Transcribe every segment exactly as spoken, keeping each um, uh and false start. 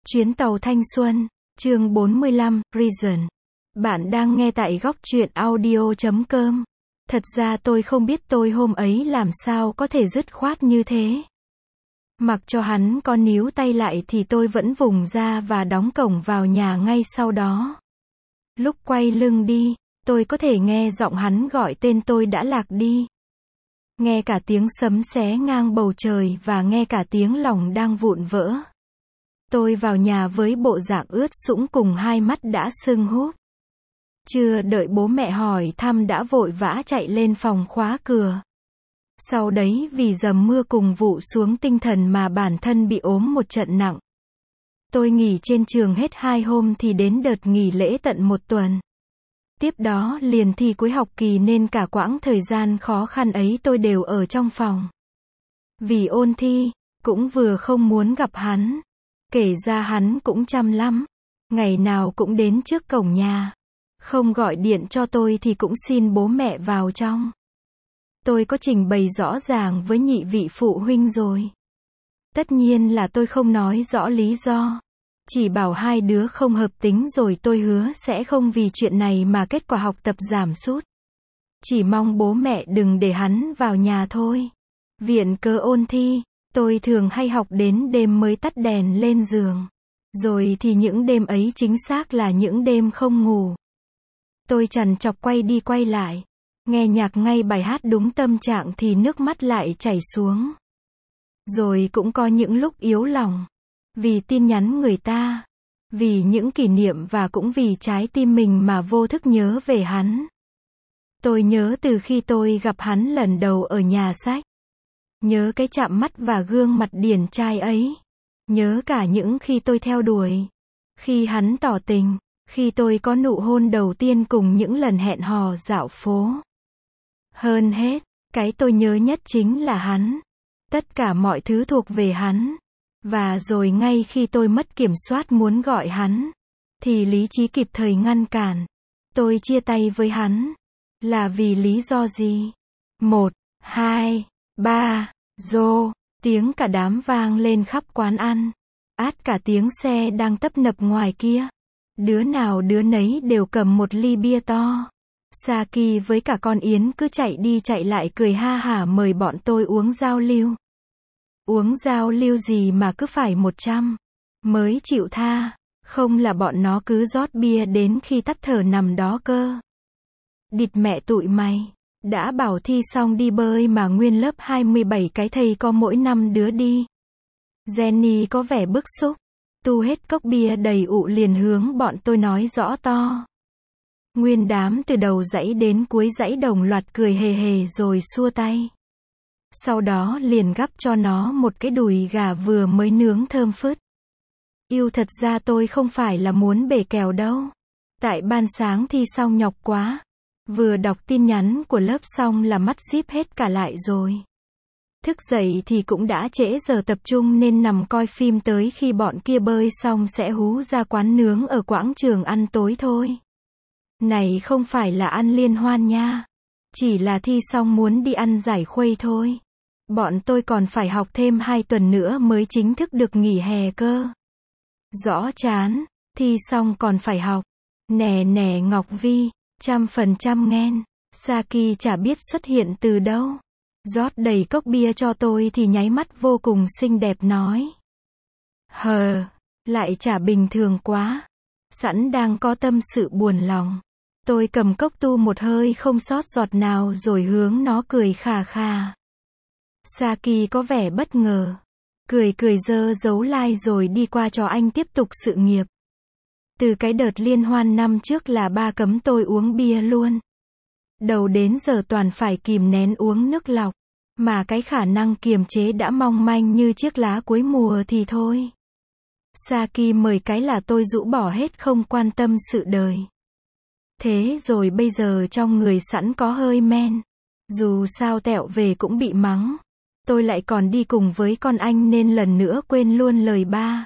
Chuyến tàu thanh xuân, chương bốn mươi lăm, Reason. Bạn đang nghe tại góc truyện audio chấm com. Thật ra tôi không biết tôi hôm ấy làm sao có thể dứt khoát như thế. Mặc cho hắn có níu tay lại thì tôi vẫn vùng ra và đóng cổng vào nhà ngay sau đó. Lúc quay lưng đi, tôi có thể nghe giọng hắn gọi tên tôi đã lạc đi. Nghe cả tiếng sấm xé ngang bầu trời và nghe cả tiếng lòng đang vụn vỡ. Tôi vào nhà với bộ dạng ướt sũng cùng hai mắt đã sưng húp. Chưa đợi bố mẹ hỏi thăm đã vội vã chạy lên phòng khóa cửa. Sau đấy vì dầm mưa cùng vụ xuống tinh thần mà bản thân bị ốm một trận nặng. Tôi nghỉ trên trường hết hai hôm thì đến đợt nghỉ lễ tận một tuần. Tiếp đó liền thi cuối học kỳ nên cả quãng thời gian khó khăn ấy tôi đều ở trong phòng. Vì ôn thi, cũng vừa không muốn gặp hắn. Kể ra hắn cũng chăm lắm. Ngày nào cũng đến trước cổng nhà. Không gọi điện cho tôi thì cũng xin bố mẹ vào trong. Tôi có trình bày rõ ràng với nhị vị phụ huynh rồi. Tất nhiên là tôi không nói rõ lý do. Chỉ bảo hai đứa không hợp tính rồi tôi hứa sẽ không vì chuyện này mà kết quả học tập giảm sút. Chỉ mong bố mẹ đừng để hắn vào nhà thôi. Viện cớ ôn thi, tôi thường hay học đến đêm mới tắt đèn lên giường. Rồi thì những đêm ấy chính xác là những đêm không ngủ. Tôi trằn trọc quay đi quay lại. Nghe nhạc ngay bài hát đúng tâm trạng thì nước mắt lại chảy xuống. Rồi cũng có những lúc yếu lòng. Vì tin nhắn người ta. Vì những kỷ niệm và cũng vì trái tim mình mà vô thức nhớ về hắn. Tôi nhớ từ khi tôi gặp hắn lần đầu ở nhà sách. Nhớ cái chạm mắt và gương mặt điển trai ấy. Nhớ cả những khi tôi theo đuổi. Khi hắn tỏ tình. Khi tôi có nụ hôn đầu tiên cùng những lần hẹn hò dạo phố. Hơn hết, cái tôi nhớ nhất chính là hắn. Tất cả mọi thứ thuộc về hắn. Và rồi ngay khi tôi mất kiểm soát muốn gọi hắn, thì lý trí kịp thời ngăn cản. Tôi chia tay với hắn. Là vì lý do gì? Một, hai, ba, rô, tiếng cả đám vang lên khắp quán ăn. Át cả tiếng xe đang tấp nập ngoài kia. Đứa nào đứa nấy đều cầm một ly bia to. Saki với cả con Yến cứ chạy đi chạy lại cười ha hả mời bọn tôi uống giao lưu. Uống giao lưu gì mà cứ phải một trăm mới chịu tha. Không là bọn nó cứ rót bia đến khi tắt thở nằm đó cơ. Địt mẹ tụi mày. Đã bảo thi xong đi bơi mà nguyên lớp hai mươi bảy cái thầy có mỗi năm đứa đi. Jenny có vẻ bức xúc. Tu hết cốc bia đầy ụ liền hướng bọn tôi nói rõ to. Nguyên đám từ đầu dãy đến cuối dãy đồng loạt cười hề hề rồi xua tay. Sau đó liền gắp cho nó một cái đùi gà vừa mới nướng thơm phứt. Yêu thật ra tôi không phải là muốn bể kèo đâu. Tại ban sáng thi xong nhọc quá. Vừa đọc tin nhắn của lớp xong là mắt díp hết cả lại rồi. Thức dậy thì cũng đã trễ giờ tập trung nên nằm coi phim tới khi bọn kia bơi xong sẽ hú ra quán nướng ở quảng trường ăn tối thôi. Này không phải là ăn liên hoan nha. Chỉ là thi xong muốn đi ăn giải khuây thôi. Bọn tôi còn phải học thêm hai tuần nữa mới chính thức được nghỉ hè cơ. Rõ chán, thi xong còn phải học. Nè nè Ngọc Vi, trăm phần trăm nghen. Saki chả biết xuất hiện từ đâu. Rót đầy cốc bia cho tôi thì nháy mắt vô cùng xinh đẹp nói. Hờ, lại chả bình thường quá. Sẵn đang có tâm sự buồn lòng. Tôi cầm cốc tu một hơi không sót giọt nào rồi hướng nó cười khà khà. Saki có vẻ bất ngờ. Cười cười dơ dấu like rồi đi qua cho anh tiếp tục sự nghiệp. Từ cái đợt liên hoan năm trước là ba cấm tôi uống bia luôn. Đầu đến giờ toàn phải kìm nén uống nước lọc. Mà cái khả năng kiềm chế đã mong manh như chiếc lá cuối mùa thì thôi. Saki mời cái là tôi rũ bỏ hết không quan tâm sự đời. Thế rồi bây giờ trong người sẵn có hơi men. Dù sao tẹo về cũng bị mắng. Tôi lại còn đi cùng với con anh nên lần nữa quên luôn lời ba.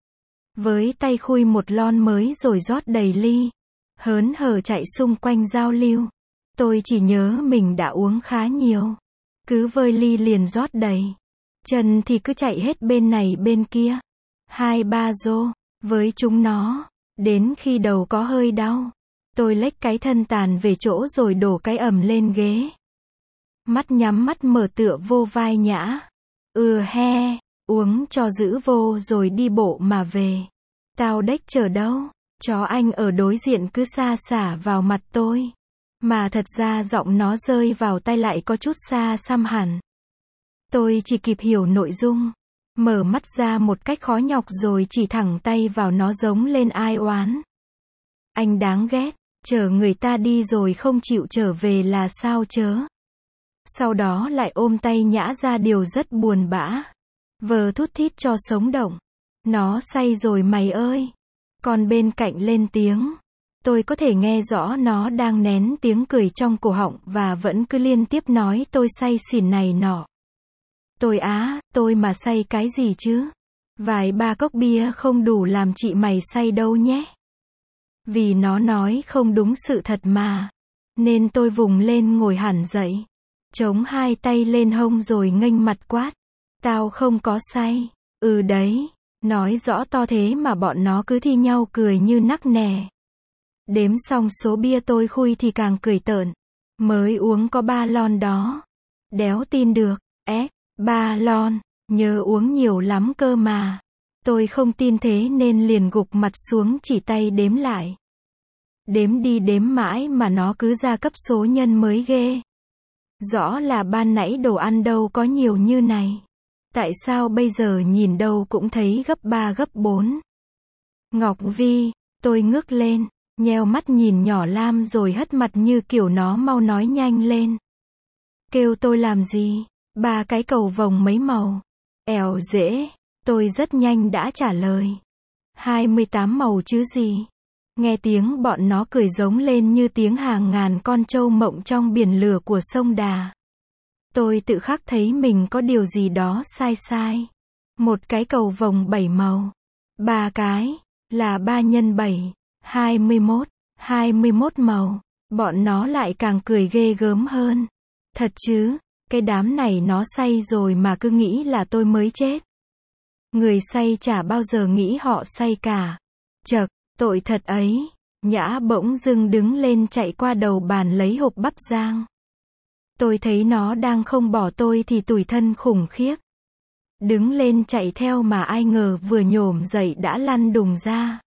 Với tay khui một lon mới rồi rót đầy ly. Hớn hở chạy xung quanh giao lưu. Tôi chỉ nhớ mình đã uống khá nhiều. Cứ vơi ly liền rót đầy. Chân thì cứ chạy hết bên này bên kia. Hai ba rô. với chúng nó. Đến khi đầu có hơi đau, tôi lách cái thân tàn về chỗ rồi đổ cái ầm lên ghế. Mắt nhắm mắt mở tựa vô vai Nhã. Ừ he, uống cho giữ vô rồi đi bộ mà về. Tao đếch chờ đâu. Chó anh ở đối diện cứ xa xả vào mặt tôi. Mà thật ra giọng nó rơi vào tai lại có chút xa xăm hẳn. Tôi chỉ kịp hiểu nội dung. Mở mắt ra một cách khó nhọc rồi chỉ thẳng tay vào nó giống lên ai oán. Anh đáng ghét, chở người ta đi rồi không chịu trở về là sao chớ. Sau đó lại ôm tay Nhã ra điều rất buồn bã. Vờ thút thít cho sống động. Nó say rồi mày ơi. Còn bên cạnh lên tiếng. Tôi có thể nghe rõ nó đang nén tiếng cười trong cổ họng và vẫn cứ liên tiếp nói tôi say xỉn này nọ. Tôi á, tôi mà say cái gì chứ? Vài ba cốc bia không đủ làm chị mày say đâu nhé. Vì nó nói không đúng sự thật mà. Nên tôi vùng lên ngồi hẳn dậy. Chống hai tay lên hông rồi nghênh mặt quát. Tao không có say. Ừ đấy. Nói rõ to thế mà bọn nó cứ thi nhau cười như nắc nẻ. Đếm xong số bia tôi khui thì càng cười tợn. Mới uống có ba lon đó. Đéo tin được. Ế, ba lon. Nhớ uống nhiều lắm cơ mà. Tôi không tin thế nên liền gục mặt xuống chỉ tay đếm lại. Đếm đi đếm mãi mà nó cứ ra cấp số nhân mới ghê. Rõ là ban nãy đồ ăn đâu có nhiều như này. Tại sao bây giờ nhìn đâu cũng thấy gấp ba gấp bốn. Ngọc Vi, tôi ngước lên, nheo mắt nhìn nhỏ Lam rồi hất mặt như kiểu nó mau nói nhanh lên. Kêu tôi làm gì? Ba cái cầu vồng mấy màu? Ẻo dễ, tôi rất nhanh đã trả lời. hai mươi tám màu chứ gì? Nghe tiếng bọn nó cười giống lên như tiếng hàng ngàn con trâu mộng trong biển lửa của sông Đà. Tôi tự khắc thấy mình có điều gì đó sai sai. Một cái cầu vồng bảy màu. Ba cái, là ba nhân bảy, hai mươi mốt, hai mươi mốt màu. Bọn nó lại càng cười ghê gớm hơn. Thật chứ, cái đám này nó say rồi mà cứ nghĩ là tôi mới chết. Người say chả bao giờ nghĩ họ say cả. Chậc, tội thật ấy. Nhã bỗng dưng đứng lên chạy qua đầu bàn lấy hộp bắp rang. Tôi thấy nó đang không bỏ tôi thì tủi thân khủng khiếp. Đứng lên chạy theo mà ai ngờ vừa nhổm dậy đã lăn đùng ra.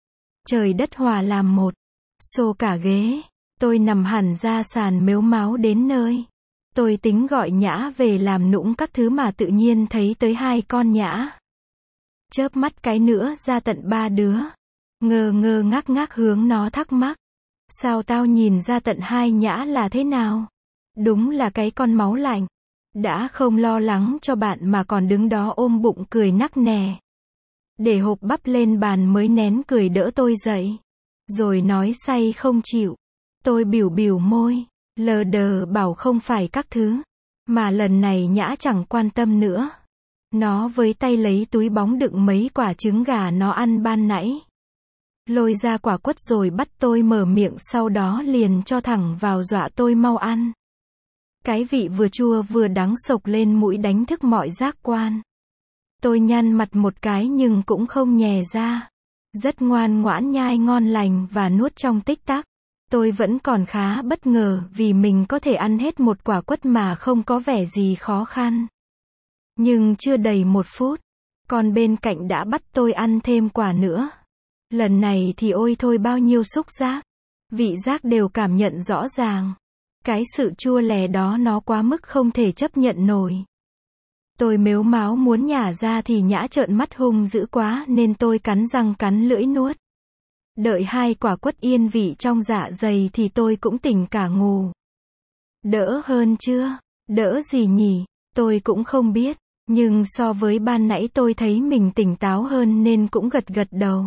Trời đất hòa làm một. Xô cả ghế. Tôi nằm hẳn ra sàn mếu máo đến nơi. Tôi tính gọi Nhã về làm nũng các thứ mà tự nhiên thấy tới hai con Nhã. Chớp mắt cái nữa ra tận ba đứa. Ngơ ngơ ngác ngác hướng nó thắc mắc. Sao tao nhìn ra tận hai Nhã là thế nào? Đúng là cái con máu lạnh. Đã không lo lắng cho bạn mà còn đứng đó ôm bụng cười nắc nẻ. Để hộp bắp lên bàn mới nén cười đỡ tôi dậy. Rồi nói say không chịu. Tôi bỉu bỉu môi. Lờ đờ bảo không phải các thứ. Mà lần này Nhã chẳng quan tâm nữa. Nó với tay lấy túi bóng đựng mấy quả trứng gà nó ăn ban nãy. Lôi ra quả quất rồi bắt tôi mở miệng sau đó liền cho thẳng vào dọa tôi mau ăn. Cái vị vừa chua vừa đắng sộc lên mũi đánh thức mọi giác quan. Tôi nhăn mặt một cái nhưng cũng không nhè ra. Rất ngoan ngoãn nhai ngon lành và nuốt trong tích tắc. Tôi vẫn còn khá bất ngờ vì mình có thể ăn hết một quả quất mà không có vẻ gì khó khăn. Nhưng chưa đầy một phút, con bên cạnh đã bắt tôi ăn thêm quả nữa. Lần này thì ôi thôi bao nhiêu xúc giác. Vị giác đều cảm nhận rõ ràng. Cái sự chua lè đó nó quá mức không thể chấp nhận nổi. Tôi mếu máo muốn nhả ra thì Nhã trợn mắt hung dữ quá nên tôi cắn răng cắn lưỡi nuốt. Đợi hai quả quất yên vị trong dạ dày thì tôi cũng tỉnh cả ngù. Đỡ hơn chưa? Đỡ gì nhỉ? Tôi cũng không biết. Nhưng so với ban nãy tôi thấy mình tỉnh táo hơn nên cũng gật gật đầu.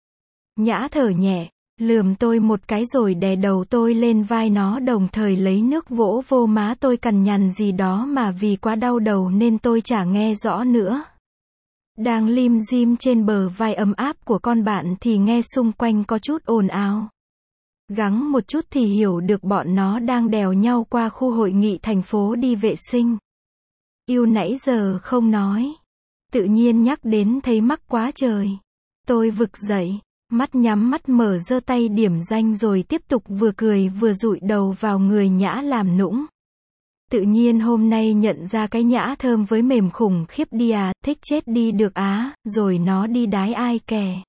Nhã thở nhẹ, lườm tôi một cái rồi đè đầu tôi lên vai nó đồng thời lấy nước vỗ vô má tôi cằn nhằn gì đó mà vì quá đau đầu nên tôi chả nghe rõ nữa. Đang lim dim trên bờ vai ấm áp của con bạn thì nghe xung quanh có chút ồn ào. Gắng một chút thì hiểu được bọn nó đang đèo nhau qua khu hội nghị thành phố đi vệ sinh. Yêu nãy giờ không nói. Tự nhiên nhắc đến thấy mắc quá trời. Tôi vực dậy, mắt nhắm mắt mở giơ tay điểm danh rồi tiếp tục vừa cười vừa dụi đầu vào người Nhã làm nũng. Tự nhiên hôm nay nhận ra cái Nhã thơm với mềm khủng khiếp đi à, thích chết đi được á, rồi nó đi đái ai kè.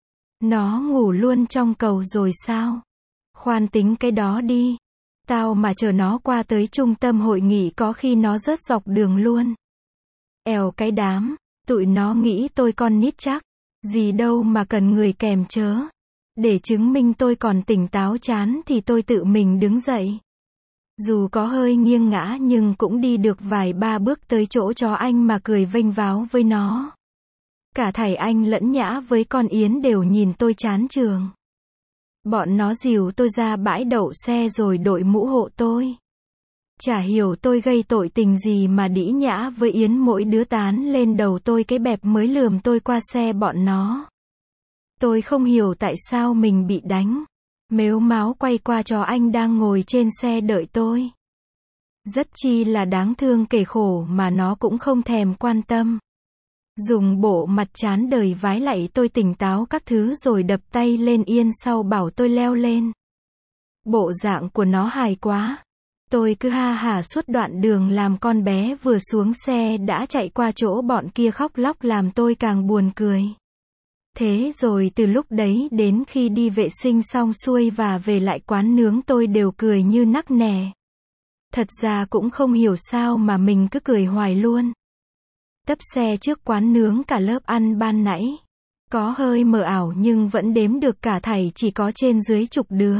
Nó ngủ luôn trong cầu rồi sao? Khoan tính cái đó đi. Tao mà chờ nó qua tới trung tâm hội nghị có khi nó rớt dọc đường luôn. Èo cái đám, tụi nó nghĩ tôi con nít chắc. Gì đâu mà cần người kèm chớ. Để chứng minh tôi còn tỉnh táo chán thì tôi tự mình đứng dậy. Dù có hơi nghiêng ngã nhưng cũng đi được vài ba bước tới chỗ chó anh mà cười vênh váo với nó. Cả thầy anh lẫn Nhã với con Yến đều nhìn tôi chán chường. Bọn nó dìu tôi ra bãi đậu xe rồi đội mũ hộ tôi. Chả hiểu tôi gây tội tình gì mà Đĩ Nhã với Yến mỗi đứa tán lên đầu tôi cái bẹp mới lườm tôi qua xe bọn nó. Tôi không hiểu tại sao mình bị đánh. Mếu máo quay qua chó anh đang ngồi trên xe đợi tôi. Rất chi là đáng thương kể khổ mà nó cũng không thèm quan tâm. Dùng bộ mặt chán đời vái lạy tôi tỉnh táo các thứ rồi đập tay lên yên sau bảo tôi leo lên. Bộ dạng của nó hài quá. Tôi cứ ha hả suốt đoạn đường làm con bé vừa xuống xe đã chạy qua chỗ bọn kia khóc lóc làm tôi càng buồn cười. Thế rồi từ lúc đấy đến khi đi vệ sinh xong xuôi và về lại quán nướng tôi đều cười như nắc nẻ. Thật ra cũng không hiểu sao mà mình cứ cười hoài luôn. Tấp xe trước quán nướng cả lớp ăn ban nãy. Có hơi mờ ảo nhưng vẫn đếm được cả thảy chỉ có trên dưới chục đứa.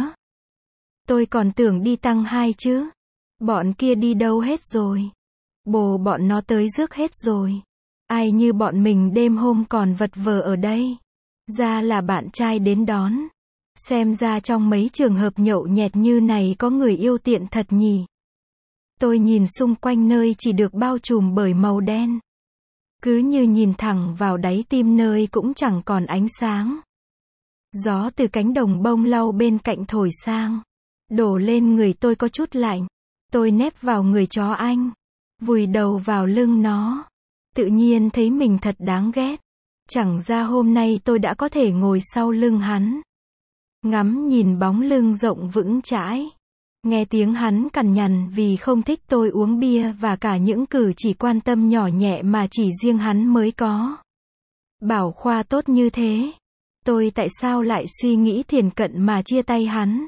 Tôi còn tưởng đi tăng hai chứ. Bọn kia đi đâu hết rồi. Bồ bọn nó tới rước hết rồi. Ai như bọn mình đêm hôm còn vật vờ ở đây. Ra là bạn trai đến đón. Xem ra trong mấy trường hợp nhậu nhẹt như này có người yêu tiện thật nhỉ. Tôi nhìn xung quanh nơi chỉ được bao trùm bởi màu đen. Cứ như nhìn thẳng vào đáy tim nơi cũng chẳng còn ánh sáng. Gió từ cánh đồng bông lau bên cạnh thổi sang. Đổ lên người tôi có chút lạnh. Tôi nép vào người chó anh. Vùi đầu vào lưng nó. Tự nhiên thấy mình thật đáng ghét. Chẳng ra hôm nay tôi đã có thể ngồi sau lưng hắn. Ngắm nhìn bóng lưng rộng vững chãi. Nghe tiếng hắn cằn nhằn vì không thích tôi uống bia và cả những cử chỉ quan tâm nhỏ nhẹ mà chỉ riêng hắn mới có. Bảo Khoa tốt như thế. Tôi tại sao lại suy nghĩ thiển cận mà chia tay hắn.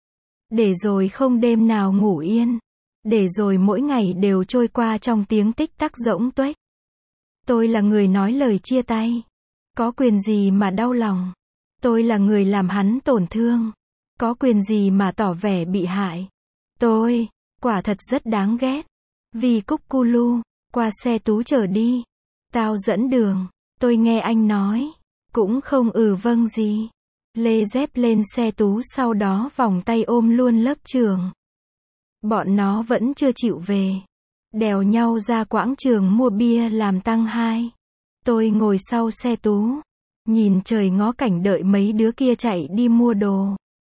Để rồi không đêm nào ngủ yên. Để rồi mỗi ngày đều trôi qua trong tiếng tích tắc rỗng tuếch. Tôi là người nói lời chia tay. Có quyền gì mà đau lòng. Tôi là người làm hắn tổn thương. Có quyền gì mà tỏ vẻ bị hại. Tôi, quả thật rất đáng ghét. Vì Cúc Cu Lu, qua xe Tú chở đi. Tao dẫn đường. Tôi nghe anh nói. Cũng không ừ vâng gì. Lê dép lên xe Tú sau đó vòng tay ôm luôn lớp trường. Bọn nó vẫn chưa chịu về. Đèo nhau ra quảng trường mua bia làm tăng hai. Tôi ngồi sau xe Tú. Nhìn trời ngó cảnh đợi mấy đứa kia chạy đi mua đồ.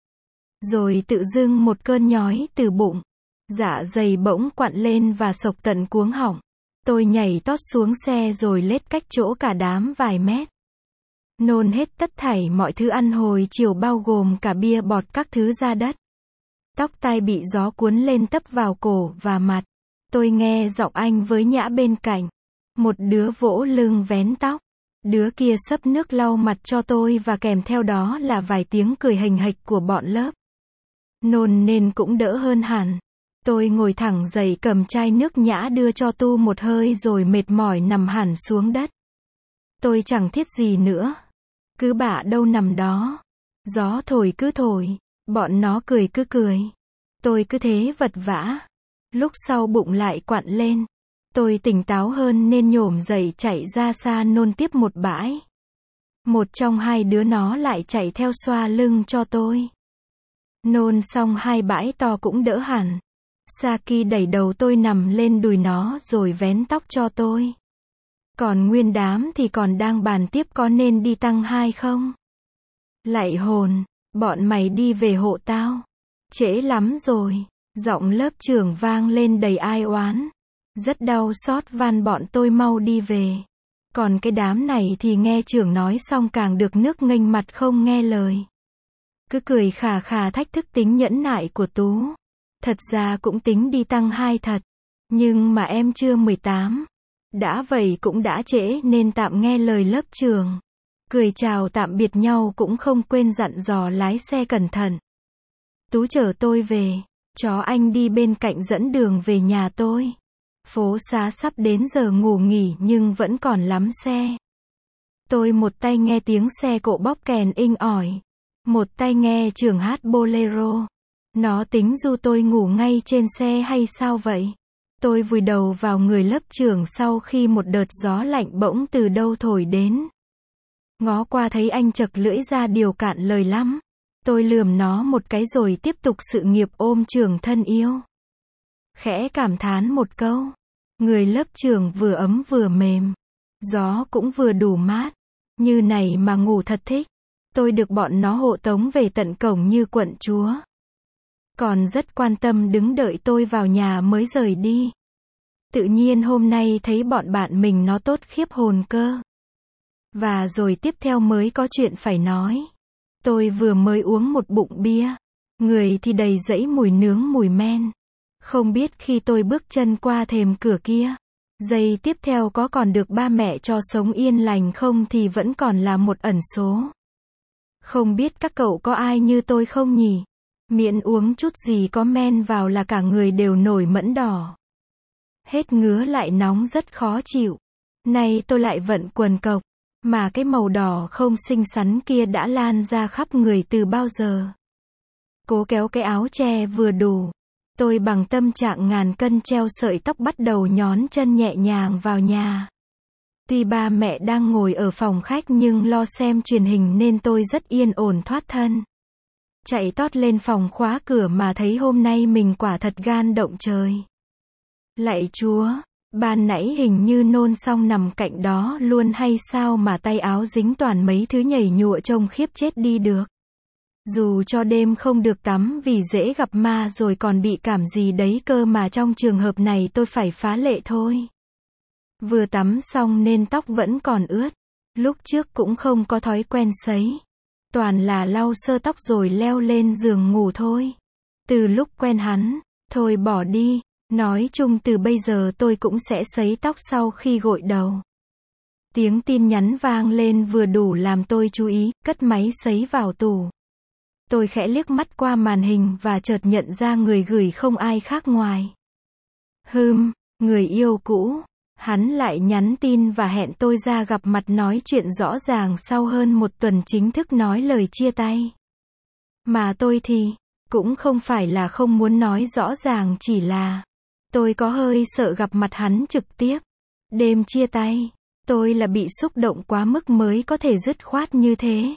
Rồi tự dưng một cơn nhói từ bụng. Dạ dày bỗng quặn lên và sộc tận cuống họng. Tôi nhảy tót xuống xe rồi lết cách chỗ cả đám vài mét. Nôn hết tất thảy mọi thứ ăn hồi chiều bao gồm cả bia bọt các thứ ra đất. Tóc tai bị gió cuốn lên tấp vào cổ và mặt. Tôi nghe giọng anh với Nhã bên cạnh. Một đứa vỗ lưng vén tóc. Đứa kia xấp nước lau mặt cho tôi và kèm theo đó là vài tiếng cười hình hạch của bọn lớp. Nôn nên cũng đỡ hơn hẳn. Tôi ngồi thẳng dậy cầm chai nước Nhã đưa cho tu một hơi rồi mệt mỏi nằm hẳn xuống đất. Tôi chẳng thiết gì nữa. Cứ bạ đâu nằm đó. Gió thổi cứ thổi. Bọn nó cười cứ cười. Tôi cứ thế vật vã. Lúc sau bụng lại quặn lên. Tôi tỉnh táo hơn nên nhổm dậy chạy ra xa nôn tiếp một bãi. Một trong hai đứa nó lại chạy theo xoa lưng cho tôi. Nôn xong hai bãi to cũng đỡ hẳn. Saki đẩy đầu tôi nằm lên đùi nó rồi vén tóc cho tôi. Còn nguyên đám thì còn đang bàn tiếp có nên đi tăng hai không? Lạy hồn, bọn mày đi về hộ tao. Trễ lắm rồi. Giọng lớp trưởng vang lên đầy ai oán. Rất đau xót van bọn tôi mau đi về. Còn cái đám này thì nghe trưởng nói xong càng được nước nghênh mặt không nghe lời. Cứ cười khà khà thách thức tính nhẫn nại của Tú. Thật ra cũng tính đi tăng hai thật. Nhưng mà em chưa mười tám. Đã vậy cũng đã trễ nên tạm nghe lời lớp trường. Cười chào tạm biệt nhau cũng không quên dặn dò lái xe cẩn thận. Tú chở tôi về. Chó anh đi bên cạnh dẫn đường về nhà tôi. Phố xá sắp đến giờ ngủ nghỉ nhưng vẫn còn lắm xe. Tôi một tay nghe tiếng xe cộ bóp kèn inh ỏi. Một tay nghe trưởng hát bolero. Nó tính du tôi ngủ ngay trên xe hay sao vậy? Tôi vùi đầu vào người lớp trưởng sau khi một đợt gió lạnh bỗng từ đâu thổi đến. Ngó qua thấy anh chật lưỡi ra điều cạn lời lắm. Tôi lườm nó một cái rồi tiếp tục sự nghiệp ôm trưởng thân yêu. Khẽ cảm thán một câu. Người lớp trưởng vừa ấm vừa mềm. Gió cũng vừa đủ mát. Như này mà ngủ thật thích. Tôi được bọn nó hộ tống về tận cổng như quận chúa. Còn rất quan tâm đứng đợi tôi vào nhà mới rời đi. Tự nhiên hôm nay thấy bọn bạn mình nó tốt khiếp hồn cơ. Và rồi tiếp theo mới có chuyện phải nói. Tôi vừa mới uống một bụng bia. Người thì đầy dẫy mùi nướng mùi men. Không biết khi tôi bước chân qua thềm cửa kia. Giây tiếp theo có còn được ba mẹ cho sống yên lành không thì vẫn còn là một ẩn số. Không biết các cậu có ai như tôi không nhỉ? Miễn uống chút gì có men vào là cả người đều nổi mẫn đỏ. Hết ngứa lại nóng rất khó chịu. Nay tôi lại vận quần cộc. Mà cái màu đỏ không xinh xắn kia đã lan ra khắp người từ bao giờ. Cố kéo cái áo che vừa đủ. Tôi bằng tâm trạng ngàn cân treo sợi tóc bắt đầu nhón chân nhẹ nhàng vào nhà. Tuy ba mẹ đang ngồi ở phòng khách nhưng lo xem truyền hình nên tôi rất yên ổn thoát thân. Chạy tót lên phòng khóa cửa mà thấy hôm nay mình quả thật gan động trời. Lạy Chúa, ban nãy hình như nôn xong nằm cạnh đó luôn hay sao mà tay áo dính toàn mấy thứ nhảy nhụa trông khiếp chết đi được. Dù cho đêm không được tắm vì dễ gặp ma rồi còn bị cảm gì đấy cơ mà trong trường hợp này tôi phải phá lệ thôi. Vừa tắm xong nên tóc vẫn còn ướt. Lúc trước cũng không có thói quen sấy. Toàn là lau sơ tóc rồi leo lên giường ngủ thôi. Từ lúc quen hắn, thôi bỏ đi. Nói chung từ bây giờ tôi cũng sẽ sấy tóc sau khi gội đầu. Tiếng tin nhắn vang lên vừa đủ làm tôi chú ý, cất máy sấy vào tủ. Tôi khẽ liếc mắt qua màn hình và chợt nhận ra người gửi không ai khác ngoài. Hừm, người yêu cũ. Hắn lại nhắn tin và hẹn tôi ra gặp mặt nói chuyện rõ ràng sau hơn một tuần chính thức nói lời chia tay. Mà tôi thì, cũng không phải là không muốn nói rõ ràng chỉ là, tôi có hơi sợ gặp mặt hắn trực tiếp. Đêm chia tay, tôi là bị xúc động quá mức mới có thể dứt khoát như thế.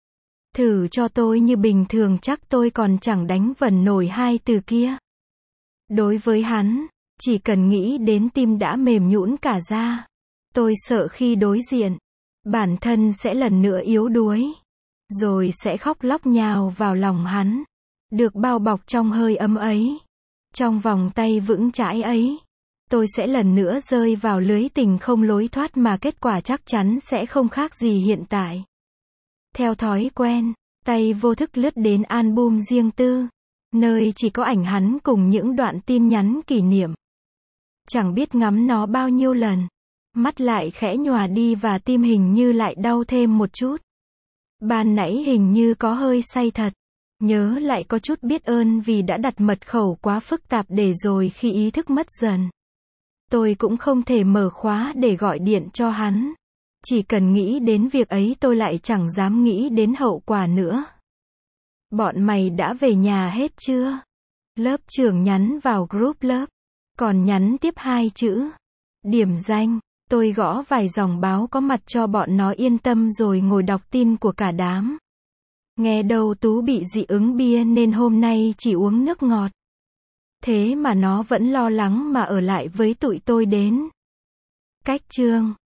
Thử cho tôi như bình thường chắc tôi còn chẳng đánh vần nổi hai từ kia. Đối với hắn, chỉ cần nghĩ đến tim đã mềm nhũn cả ra. Tôi sợ khi đối diện, bản thân sẽ lần nữa yếu đuối. Rồi sẽ khóc lóc nhào vào lòng hắn. Được bao bọc trong hơi ấm ấy. Trong vòng tay vững chãi ấy. Tôi sẽ lần nữa rơi vào lưới tình không lối thoát mà kết quả chắc chắn sẽ không khác gì hiện tại. Theo thói quen, tay vô thức lướt đến album riêng tư. Nơi chỉ có ảnh hắn cùng những đoạn tin nhắn kỷ niệm. Chẳng biết ngắm nó bao nhiêu lần. Mắt lại khẽ nhòa đi và tim hình như lại đau thêm một chút. Ban nãy hình như có hơi say thật. Nhớ lại có chút biết ơn vì đã đặt mật khẩu quá phức tạp để rồi khi ý thức mất dần. Tôi cũng không thể mở khóa để gọi điện cho hắn. Chỉ cần nghĩ đến việc ấy tôi lại chẳng dám nghĩ đến hậu quả nữa. Bọn mày đã về nhà hết chưa? Lớp trưởng nhắn vào group lớp. Còn nhắn tiếp hai chữ. Điểm danh. Tôi gõ vài dòng báo có mặt cho bọn nó yên tâm rồi ngồi đọc tin của cả đám. Nghe đâu Tú bị dị ứng bia nên hôm nay chỉ uống nước ngọt. Thế mà nó vẫn lo lắng mà ở lại với tụi tôi đến. Cách chương